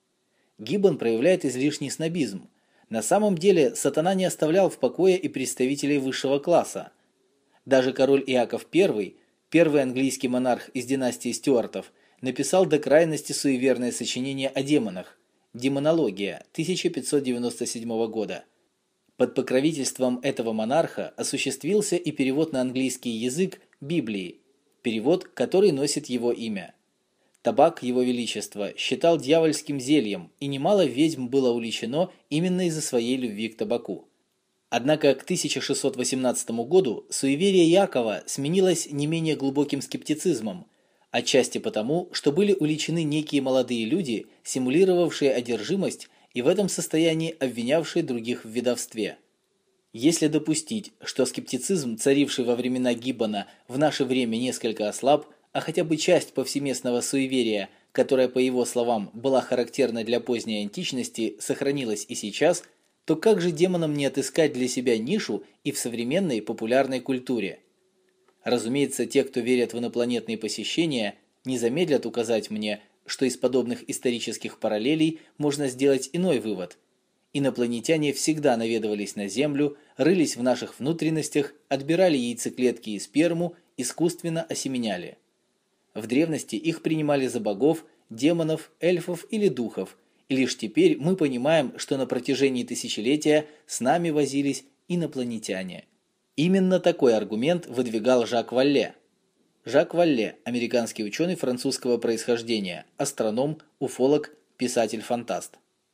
Гиббон проявляет излишний снобизм. На самом деле сатана не оставлял в покое и представителей высшего класса. Даже король Иаков I, первый английский монарх из династии Стюартов, написал до крайности суеверное сочинение о демонах «Демонология» тысяча пятьсот девяносто седьмого года. Под покровительством этого монарха осуществился и перевод на английский язык Библии, перевод, который носит его имя. Табак Его Величества считал дьявольским зельем, и немало ведьм было уличено именно из-за своей любви к табаку. Однако к тысяча шестьсот восемнадцатому году суеверие Якова сменилось не менее глубоким скептицизмом, отчасти потому, что были уличены некие молодые люди, симулировавшие одержимость и в этом состоянии обвинявшие других в ведовстве. Если допустить, что скептицизм, царивший во времена Гиббона, в наше время несколько ослаб, а хотя бы часть повсеместного суеверия, которая, по его словам, была характерна для поздней античности, сохранилась и сейчас, то как же демонам не отыскать для себя нишу и в современной популярной культуре? Разумеется, те, кто верят в инопланетные посещения, не замедлят указать мне, что из подобных исторических параллелей можно сделать иной вывод. Инопланетяне всегда наведывались на Землю, рылись в наших внутренностях, отбирали яйцеклетки и сперму, искусственно осеменяли. В древности их принимали за богов, демонов, эльфов или духов, и лишь теперь мы понимаем, что на протяжении тысячелетия с нами возились инопланетяне. Именно такой аргумент выдвигал Жак Валле. Жак Валле – американский ученый французского происхождения, астроном, уфолог, писатель-фантаст.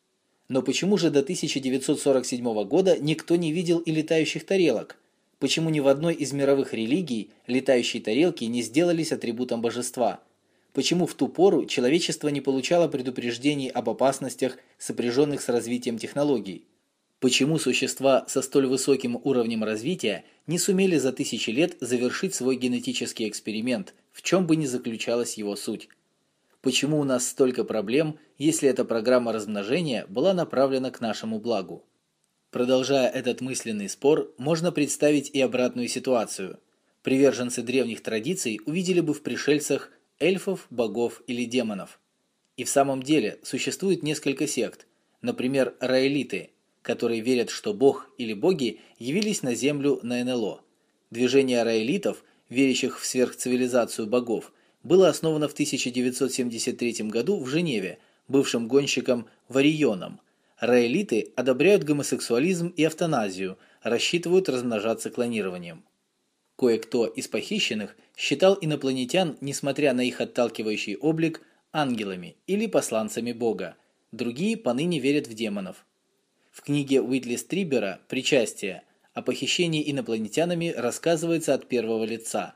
Но почему же до тысяча девятьсот сорок седьмого года никто не видел и летающих тарелок? Почему ни в одной из мировых религий летающие тарелки не сделались атрибутом божества? Почему в ту пору человечество не получало предупреждений об опасностях, сопряженных с развитием технологий? Почему существа со столь высоким уровнем развития не сумели за тысячи лет завершить свой генетический эксперимент, в чем бы ни заключалась его суть? Почему у нас столько проблем, если эта программа размножения была направлена к нашему благу? Продолжая этот мысленный спор, можно представить и обратную ситуацию. Приверженцы древних традиций увидели бы в пришельцах эльфов, богов или демонов. И в самом деле существует несколько сект, например, раэлиты, которые верят, что бог или боги явились на землю на эн эл о. Движение раэлитов, верящих в сверхцивилизацию богов, было основано в тысяча девятьсот семьдесят третьем году в Женеве бывшим гонщиком Варийоном. Раэлиты одобряют гомосексуализм и эвтаназию, рассчитывают размножаться клонированием. Кое-кто из похищенных считал инопланетян, несмотря на их отталкивающий облик, ангелами или посланцами Бога. Другие поныне верят в демонов. В книге Уитли Стрибера «Причастие» о похищении инопланетянами рассказывается от первого лица.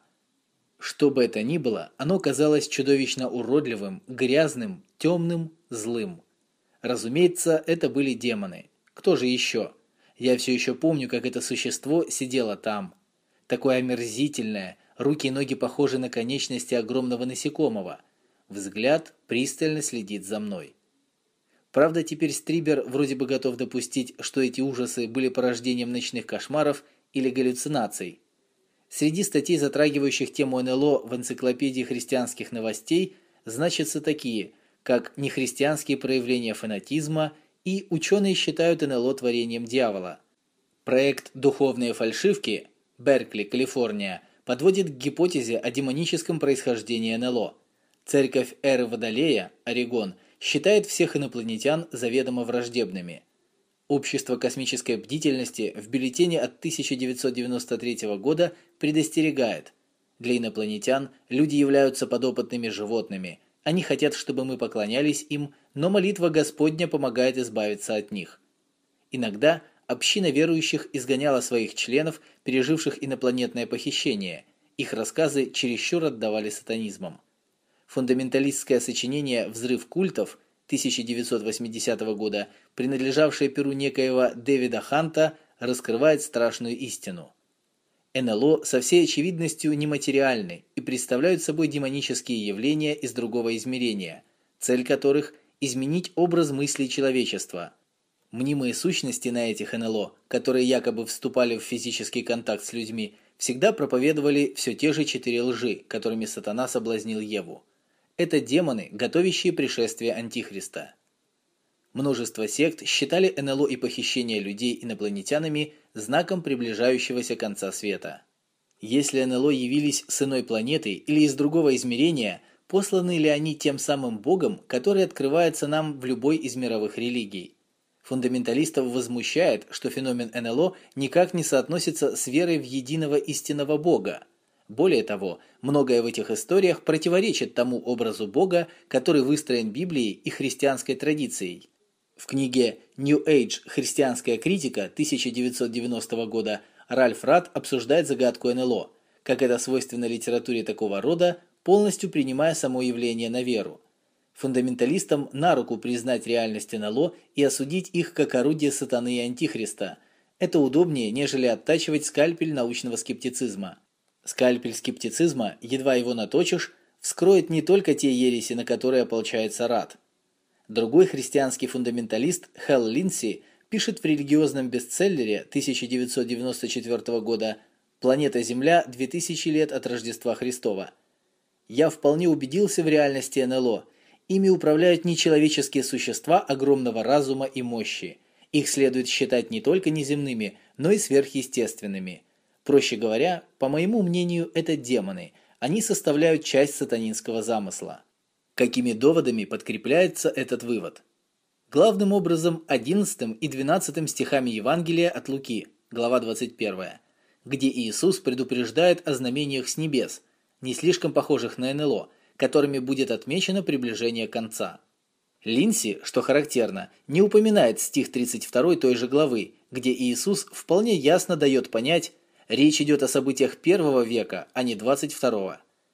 Что бы это ни было, оно казалось чудовищно уродливым, грязным, темным, злым. Разумеется, это были демоны. Кто же еще? Я все еще помню, как это существо сидело там. Такое омерзительное, руки и ноги похожи на конечности огромного насекомого. Взгляд пристально следит за мной. Правда, теперь Стрибер вроде бы готов допустить, что эти ужасы были порождением ночных кошмаров или галлюцинаций. Среди статей, затрагивающих тему эн эл о в энциклопедии христианских новостей, значатся такие, как «Нехристианские проявления фанатизма» и «Ученые считают эн эл о творением дьявола». Проект «Духовные фальшивки» Беркли, Калифорния, подводит к гипотезе о демоническом происхождении эн эл о. Церковь Эры Водолея, Орегон, считает всех инопланетян заведомо враждебными. Общество космической бдительности в бюллетене от тысяча девятьсот девяносто третьего года предостерегает: для инопланетян люди являются подопытными животными, они хотят, чтобы мы поклонялись им, но молитва Господня помогает избавиться от них. Иногда община верующих изгоняла своих членов, переживших инопланетное похищение, их рассказы чересчур отдавали сатанизмом. Фундаменталистское сочинение «Взрыв культов» тысяча девятьсот восьмидесятого года, принадлежавшее перу некоего Дэвида Ханта, раскрывает страшную истину. эн эл о со всей очевидностью нематериальны и представляют собой демонические явления из другого измерения, цель которых – изменить образ мыслей человечества. Мнимые сущности на этих эн эл о, которые якобы вступали в физический контакт с людьми, всегда проповедовали все те же четыре лжи, которыми сатана соблазнил Еву. Это демоны, готовящие пришествие Антихриста. Множество сект считали эн эл о и похищение людей инопланетянами знаком приближающегося конца света. Если эн эл о явились с иной планеты или из другого измерения, посланы ли они тем самым Богом, который открывается нам в любой из мировых религий? Фундаменталистов возмущает, что феномен эн эл о никак не соотносится с верой в единого истинного Бога. Более того, многое в этих историях противоречит тому образу Бога, который выстроен Библией и христианской традицией. В книге New Age «Христианская критика» тысяча девятьсот девяностого года Ральф Радд обсуждает загадку эн эл о, как это свойственно литературе такого рода, полностью принимая само явление на веру. Фундаменталистам на руку признать реальность эн эл о и осудить их как орудие сатаны и антихриста. Это удобнее, нежели оттачивать скальпель научного скептицизма. Скальпель скептицизма, едва его наточишь, вскроет не только те ереси, на которые ополчается Радд. Другой христианский фундаменталист Хэл Линдси пишет в религиозном бестселлере тысяча девятьсот девяносто четвёртого года «Планета Земля. две тысячи лет от Рождества Христова». «Я вполне убедился в реальности эн эл о. Ими управляют нечеловеческие существа огромного разума и мощи. Их следует считать не только неземными, но и сверхъестественными. Проще говоря, по моему мнению, это демоны. Они составляют часть сатанинского замысла». Какими доводами подкрепляется этот вывод? Главным образом одиннадцатым и двенадцатым стихами Евангелия от Луки, глава двадцать первая, где Иисус предупреждает о знамениях с небес, не слишком похожих на эн эл о, которыми будет отмечено приближение конца. Линдси, что характерно, не упоминает стих тридцать два той же главы, где Иисус вполне ясно дает понять, речь идет о событиях первого века, а не двадцать второго.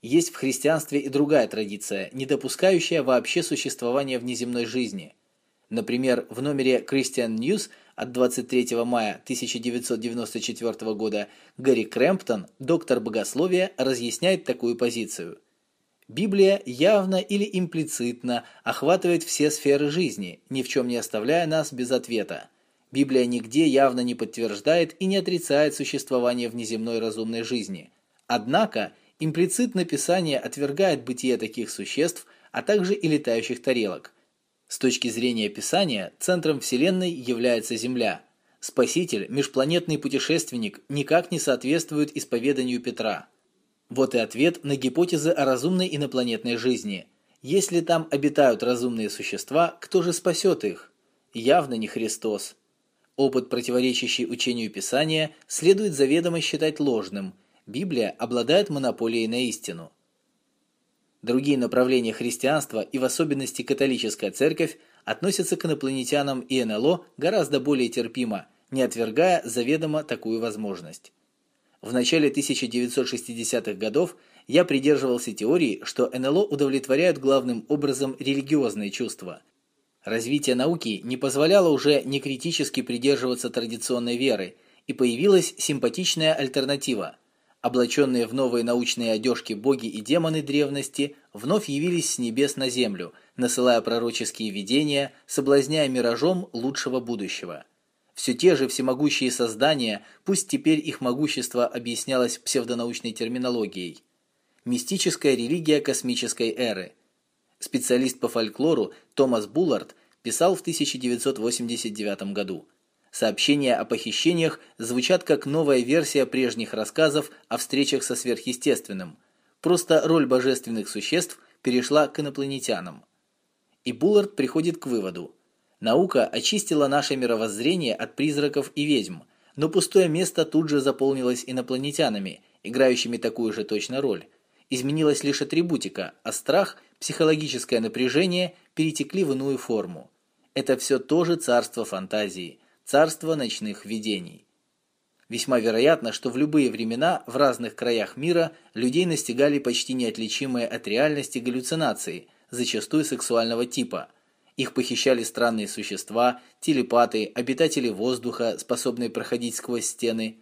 есть в христианстве и другая традиция, не допускающая вообще существования внеземной жизни. Например, в номере Christian News от двадцать третьего мая тысяча девятьсот девяносто четвёртого года Гэри Крэмптон, доктор богословия, разъясняет такую позицию. Библия явно или имплицитно охватывает все сферы жизни, ни в чем не оставляя нас без ответа. Библия нигде явно не подтверждает и не отрицает существование внеземной разумной жизни. Однако, имплицитно Писание отвергает бытие таких существ, а также и летающих тарелок. С точки зрения Писания, центром Вселенной является Земля. Спаситель, межпланетный путешественник, никак не соответствует исповеданию Петра. Вот и ответ на гипотезы о разумной инопланетной жизни. Если там обитают разумные существа, кто же спасет их? Явно не Христос. Опыт, противоречащий учению Писания, следует заведомо считать ложным. Библия обладает монополией на истину. Другие направления христианства, и в особенности католическая церковь, относятся к инопланетянам и эн эл о гораздо более терпимо, не отвергая заведомо такую возможность. В начале тысяча девятьсот шестидесятых годов я придерживался теории, что эн эл о удовлетворяют главным образом религиозные чувства. Развитие науки не позволяло уже некритически придерживаться традиционной веры, и появилась симпатичная альтернатива. Облаченные в новые научные одежки боги и демоны древности вновь явились с небес на землю, насылая пророческие видения, соблазняя миражом лучшего будущего. Все те же всемогущие создания, пусть теперь их могущество объяснялось псевдонаучной терминологией. Мистическая религия космической эры. Специалист по фольклору Томас Буллард писал в тысяча девятьсот восемьдесят девятом году: «Сообщения о похищениях звучат как новая версия прежних рассказов о встречах со сверхъестественным. Просто роль божественных существ перешла к инопланетянам». И Буллард приходит к выводу: наука очистила наше мировоззрение от призраков и ведьм, но пустое место тут же заполнилось инопланетянами, играющими такую же точно роль. Изменилась лишь атрибутика, а страх, психологическое напряжение перетекли в иную форму. Это все тоже царство фантазии, царство ночных видений. Весьма вероятно, что в любые времена в разных краях мира людей настигали почти неотличимые от реальности галлюцинации, зачастую сексуального типа. Их похищали странные существа, телепаты, обитатели воздуха, способные проходить сквозь стены.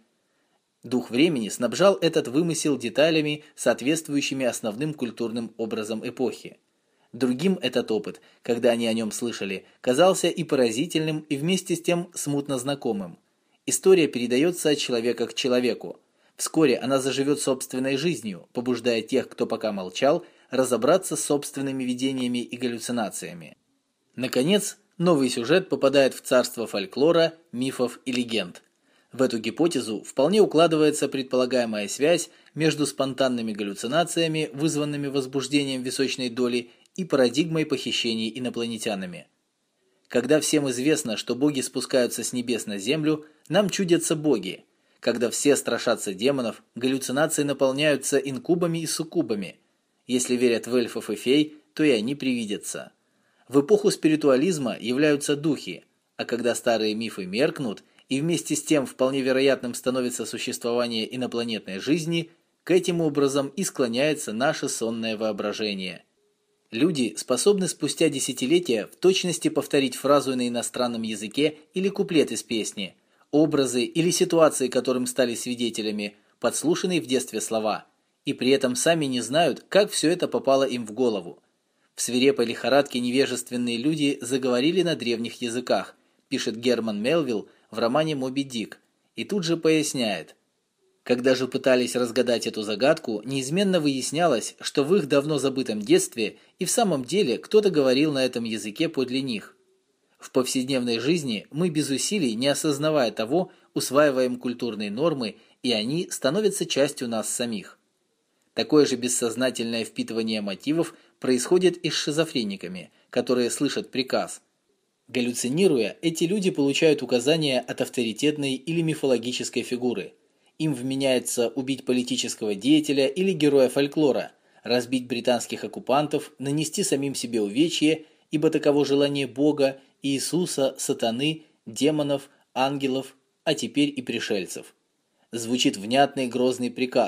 Дух времени снабжал этот вымысел деталями, соответствующими основным культурным образам эпохи. Другим этот опыт, когда они о нем слышали, казался и поразительным, и вместе с тем смутно знакомым. История передается от человека к человеку. Вскоре она заживет собственной жизнью, побуждая тех, кто пока молчал, разобраться с собственными видениями и галлюцинациями. Наконец, новый сюжет попадает в царство фольклора, мифов и легенд. В эту гипотезу вполне укладывается предполагаемая связь между спонтанными галлюцинациями, вызванными возбуждением височной доли, и парадигмой похищений инопланетянами. Когда всем известно, что боги спускаются с небес на землю, нам чудятся боги. Когда все страшатся демонов, галлюцинации наполняются инкубами и суккубами. Если верят в эльфов и фей, то и они привидятся. В эпоху спиритуализма являются духи, а когда старые мифы меркнут, и вместе с тем вполне вероятным становится существование инопланетной жизни, к этим образом и склоняется наше сонное воображение. Люди способны спустя десятилетия в точности повторить фразу на иностранном языке или куплет из песни, образы или ситуации, которым стали свидетелями, подслушанные в детстве слова, и при этом сами не знают, как все это попало им в голову. В свирепой лихорадке невежественные люди заговорили на древних языках, пишет Герман Мелвилл в романе «Моби Дик», и тут же поясняет: когда же пытались разгадать эту загадку, неизменно выяснялось, что в их давно забытом детстве и в самом деле кто-то говорил на этом языке подле них. В повседневной жизни мы без усилий, не осознавая того, усваиваем культурные нормы, и они становятся частью нас самих. Такое же бессознательное впитывание мотивов происходит и с шизофрениками, которые слышат приказ. Галлюцинируя, эти люди получают указания от авторитетной или мифологической фигуры. Им вменяется убить политического деятеля или героя фольклора, разбить британских оккупантов, нанести самим себе увечье, ибо таково желание Бога, Иисуса, сатаны, демонов, ангелов, а теперь и пришельцев. Звучит внятный грозный приказ: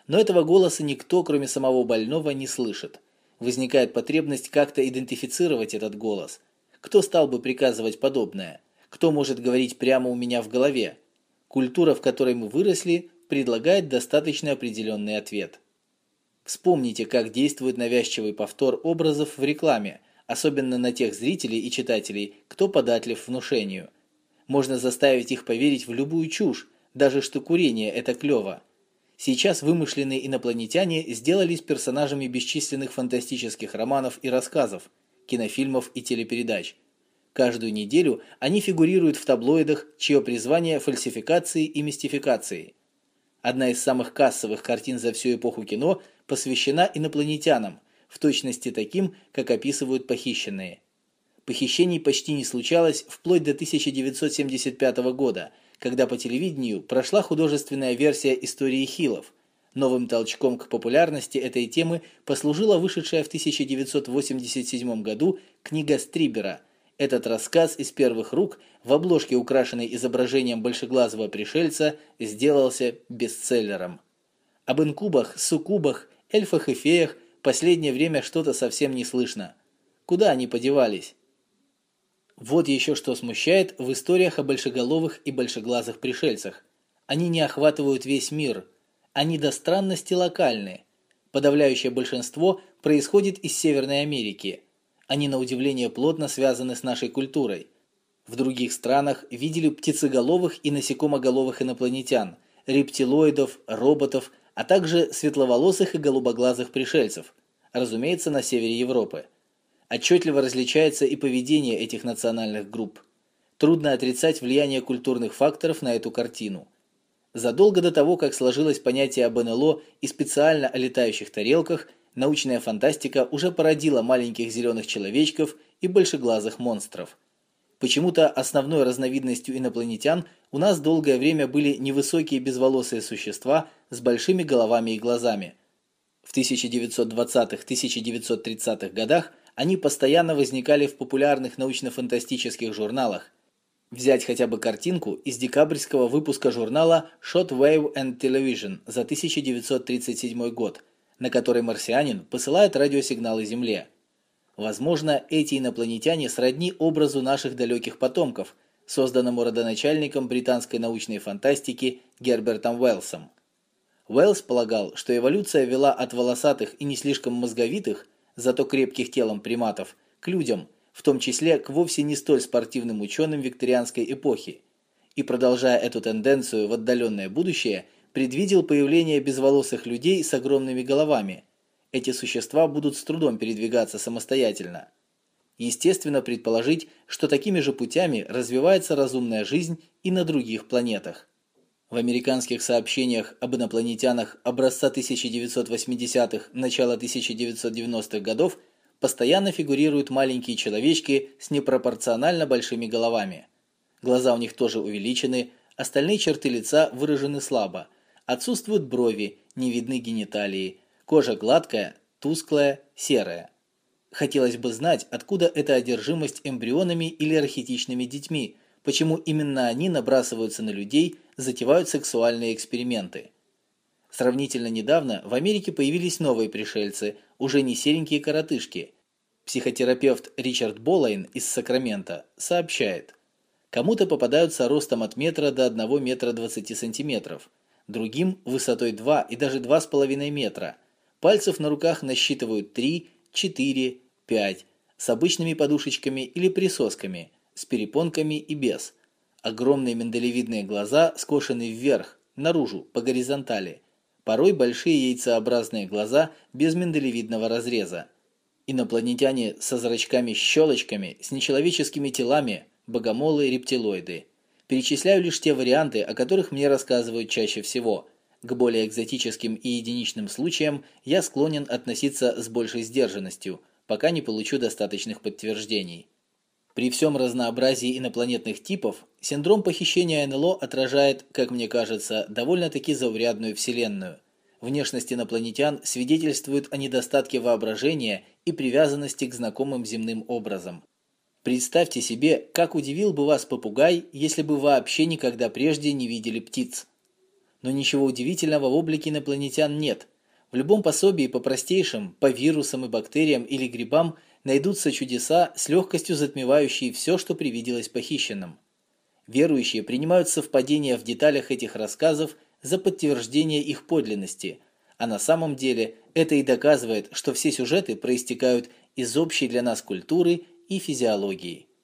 Но этого голоса никто, кроме самого больного, не слышит. Возникает потребность как-то идентифицировать этот голос. Кто стал бы приказывать подобное? Кто может говорить прямо у меня в голове? Культура, в которой мы выросли, предлагает достаточно определенный ответ. Вспомните, как действует навязчивый повтор образов в рекламе, особенно на тех зрителей и читателей, кто податлив внушению. Можно заставить их поверить в любую чушь, даже что курение – это клево. Сейчас вымышленные инопланетяне сделались персонажами бесчисленных фантастических романов и рассказов, кинофильмов и телепередач. Каждую неделю они фигурируют в таблоидах, чье призвание – фальсификации и мистификации. Одна из самых кассовых картин за всю эпоху кино посвящена инопланетянам, в точности таким, как описывают похищенные. Похищений почти не случалось вплоть до тысяча девятьсот семьдесят пятого года, когда по телевидению прошла художественная версия истории Хиллов. Новым толчком к популярности этой темы послужила вышедшая в тысяча девятьсот восемьдесят седьмом году книга Стрибера. Этот рассказ из первых рук, в обложке, украшенной изображением большеглазого пришельца, сделался бестселлером. Об инкубах, суккубах, эльфах и феях последнее время что-то совсем не слышно. Куда они подевались? Вот еще что смущает в историях о большеголовых и большеглазых пришельцах. Они не охватывают весь мир. Они до странности локальны. Подавляющее большинство происходит из Северной Америки. Они на удивление плотно связаны с нашей культурой. В других странах видели птицеголовых и насекомоголовых инопланетян, рептилоидов, роботов, а также светловолосых и голубоглазых пришельцев, разумеется, на севере Европы. Отчетливо различается и поведение этих национальных групп. Трудно отрицать влияние культурных факторов на эту картину. Задолго до того, как сложилось понятие об эн эл о и специально о летающих тарелках, научная фантастика уже породила маленьких зеленых человечков и большеглазых монстров. Почему-то основной разновидностью инопланетян у нас долгое время были невысокие безволосые существа с большими головами и глазами. В тысяча девятьсот двадцатых — тысяча девятьсот тридцатых годах они постоянно возникали в популярных научно-фантастических журналах. Взять хотя бы картинку из декабрьского выпуска журнала Shortwave and Television за тысяча девятьсот тридцать седьмой год, на которой марсианин посылает радиосигналы Земле. Возможно, эти инопланетяне сродни образу наших далеких потомков, созданному родоначальником британской научной фантастики Гербертом Уэллсом. Уэллс полагал, что эволюция вела от волосатых и не слишком мозговитых, зато крепких телом приматов, к людям, в том числе к вовсе не столь спортивным ученым викторианской эпохи, и, продолжая эту тенденцию в отдаленное будущее, предвидел появление безволосых людей с огромными головами. Эти существа будут с трудом передвигаться самостоятельно. Естественно предположить, что такими же путями развивается разумная жизнь и на других планетах. В американских сообщениях об инопланетянах образца тысяча девятьсот восьмидесятых – начала тысяча девятьсот девяностых годов постоянно фигурируют маленькие человечки с непропорционально большими головами. Глаза у них тоже увеличены, остальные черты лица выражены слабо, отсутствуют брови, не видны гениталии, кожа гладкая, тусклая, серая. Хотелось бы знать, откуда эта одержимость эмбрионами или архетичными детьми, почему именно они набрасываются на людей, затевают сексуальные эксперименты. Сравнительно недавно в Америке появились новые пришельцы, уже не серенькие коротышки. Психотерапевт Ричард Болейн из Сакрамента сообщает: кому-то попадаются ростом от метра до одного метра двадцати сантиметров, другим высотой два и даже два с половиной метра. Пальцев на руках насчитывают три, четыре, пять, с обычными подушечками или присосками, с перепонками и без. Огромные миндалевидные глаза скошены вверх, наружу, по горизонтали. Порой большие яйцеобразные глаза без миндалевидного разреза. Инопланетяне со зрачками-щелочками, с нечеловеческими телами, богомолы, рептилоиды. Перечисляю лишь те варианты, о которых мне рассказывают чаще всего. К более экзотическим и единичным случаям я склонен относиться с большей сдержанностью, пока не получу достаточных подтверждений. При всем разнообразии инопланетных типов, синдром похищения эн эл о отражает, как мне кажется, довольно-таки заурядную вселенную. Внешность инопланетян свидетельствует о недостатке воображения и привязанности к знакомым земным образам. Представьте себе, как удивил бы вас попугай, если бы вообще никогда прежде не видели птиц. Но ничего удивительного в облике инопланетян нет. В любом пособии по простейшим, по вирусам и бактериям или грибам найдутся чудеса, с легкостью затмевающие все, что привиделось похищенным. Верующие принимают совпадения в деталях этих рассказов за подтверждение их подлинности, а на самом деле это и доказывает, что все сюжеты проистекают из общей для нас культуры и физиологии.